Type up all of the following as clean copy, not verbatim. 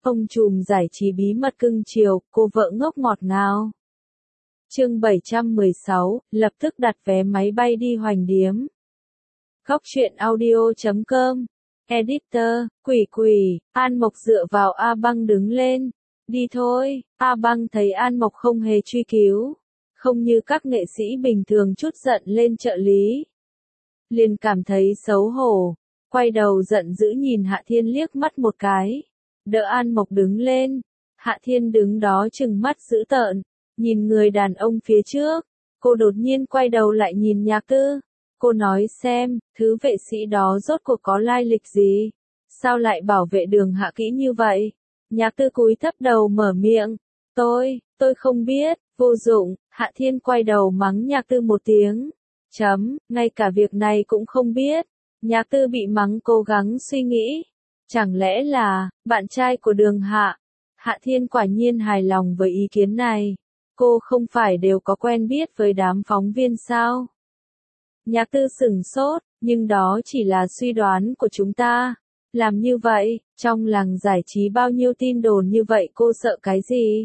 Ông trùm giải trí bí mật cưng chiều, cô vợ ngốc ngọt ngào. Chương 716, lập tức đặt vé máy bay đi Hoành Điếm. Góc truyện audio.com. Editor, quỷ, An Mộc dựa vào A Băng đứng lên. Đi thôi, A Băng thấy An Mộc không hề truy cứu. Không như các nghệ sĩ bình thường chút giận lên trợ lý. Liền cảm thấy xấu hổ. Quay đầu giận dữ nhìn Hạ Thiên liếc mắt một cái. Đỡ An Mộc đứng lên. Hạ Thiên đứng đó trừng mắt dữ tợn. Nhìn người đàn ông phía trước. Cô đột nhiên quay đầu lại nhìn Nhạc Tư. Cô nói xem, thứ vệ sĩ đó rốt cuộc có lai lịch gì? Sao lại bảo vệ Đường Hạ kỹ như vậy? Nhạc Tư cúi thấp đầu mở miệng. Tôi không biết, vô dụng. Hạ Thiên quay đầu mắng Nhạc Tư một tiếng. Ngay cả việc này cũng không biết. Nhạc Tư bị mắng cố gắng suy nghĩ. Chẳng lẽ là, bạn trai của Đường Hạ? Hạ Thiên quả nhiên hài lòng với ý kiến này. Cô không phải đều có quen biết với đám phóng viên sao? Nhạc Tư sửng sốt, nhưng đó chỉ là suy đoán của chúng ta. Làm như vậy, trong làng giải trí bao nhiêu tin đồn như vậy cô sợ cái gì?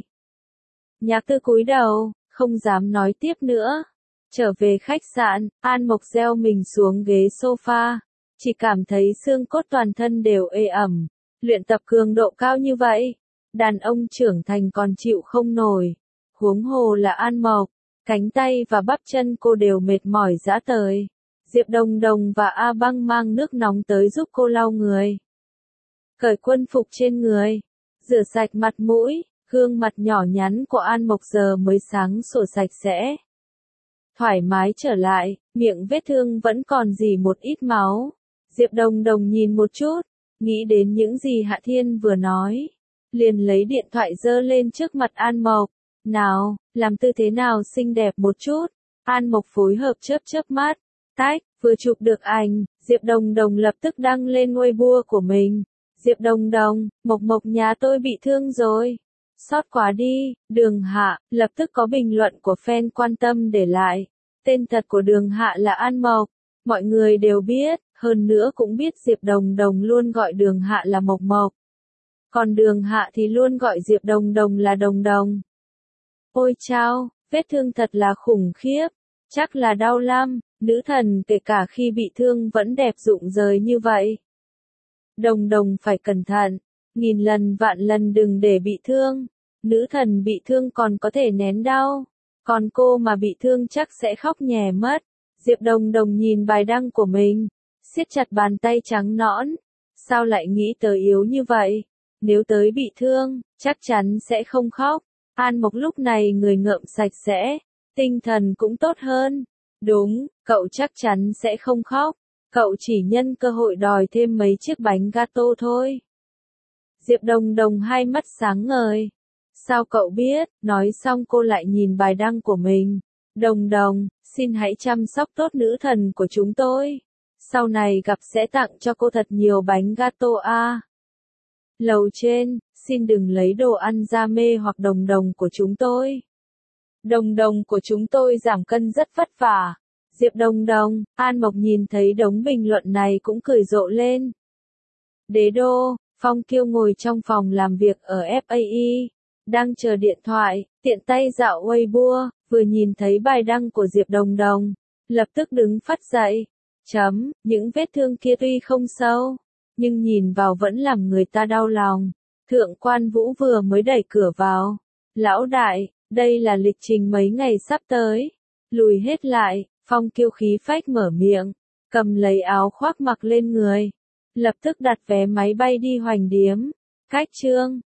Nhạc Tư cúi đầu, không dám nói tiếp nữa. Trở về khách sạn, An Mộc gieo mình xuống ghế sofa. Chỉ cảm thấy xương cốt toàn thân đều ê ẩm. Luyện tập cường độ cao như vậy. Đàn ông trưởng thành còn chịu không nổi. Huống hồ là An Mộc. Cánh tay và bắp chân cô đều mệt mỏi rã rời. Diệp Đồng Đồng và A Băng mang nước nóng tới giúp cô lau người. Cởi quân phục trên người. Rửa sạch mặt mũi. Gương mặt nhỏ nhắn của An Mộc giờ mới sáng sủa sạch sẽ. Thoải mái trở lại, miệng vết thương vẫn còn rỉ một ít máu. Diệp Đồng Đồng nhìn một chút, nghĩ đến những gì Hạ Thiên vừa nói. Liền lấy điện thoại giơ lên trước mặt An Mộc. Nào, làm tư thế nào xinh đẹp một chút. An Mộc phối hợp chớp mắt. Tách, vừa chụp được ảnh, Diệp Đồng Đồng lập tức đăng lên Weibo của mình. Diệp Đồng Đồng, Mộc nhà tôi bị thương rồi. Xót quá đi, Đường Hạ, lập tức có bình luận của fan quan tâm để lại. Tên thật của Đường Hạ là An Mộc. Mọi người đều biết, hơn nữa cũng biết Diệp Đồng Đồng luôn gọi Đường Hạ là Mộc. Còn Đường Hạ thì luôn gọi Diệp Đồng Đồng là Đồng. Ôi chao, vết thương thật là khủng khiếp. Chắc là đau lắm, nữ thần kể cả khi bị thương vẫn đẹp rụng rời như vậy. Đồng phải cẩn thận, nghìn lần vạn lần đừng để bị thương. Nữ thần bị thương còn có thể nén đau. Còn cô mà bị thương chắc sẽ khóc nhè mất. Diệp Đồng Đồng nhìn bài đăng của mình. Siết chặt bàn tay trắng nõn. Sao lại nghĩ tới yếu như vậy? Nếu tới bị thương, chắc chắn sẽ không khóc. An Mộc lúc này người ngợm sạch sẽ. Tinh thần cũng tốt hơn. Đúng, cậu chắc chắn sẽ không khóc. Cậu chỉ nhân cơ hội đòi thêm mấy chiếc bánh gato thôi. Diệp Đồng Đồng hai mắt sáng ngời. Sao cậu biết? Nói xong cô lại nhìn bài đăng của mình. Đồng, xin hãy chăm sóc tốt nữ thần của chúng tôi. Sau này gặp sẽ tặng cho cô thật nhiều bánh gato a. Lầu trên, xin đừng lấy đồ ăn ra mê hoặc Đồng của chúng tôi. Đồng của chúng tôi giảm cân rất vất vả. Diệp Đồng, An Mộc nhìn thấy đống bình luận này cũng cười rộ lên. Đế đô, Phong Kiêu ngồi trong phòng làm việc ở FAE. Đang chờ điện thoại, tiện tay dạo Weibo, vừa nhìn thấy bài đăng của Diệp Đồng. Lập tức đứng phắt dậy. Những vết thương kia tuy không sâu, nhưng nhìn vào vẫn làm người ta đau lòng. Thượng quan Vũ vừa mới đẩy cửa vào. Lão đại, đây là lịch trình mấy ngày sắp tới. Lùi hết lại, Phong Kiêu khí phách mở miệng. Cầm lấy áo khoác mặc lên người. Lập tức đặt vé máy bay đi Hoành Điếm. Cách chương.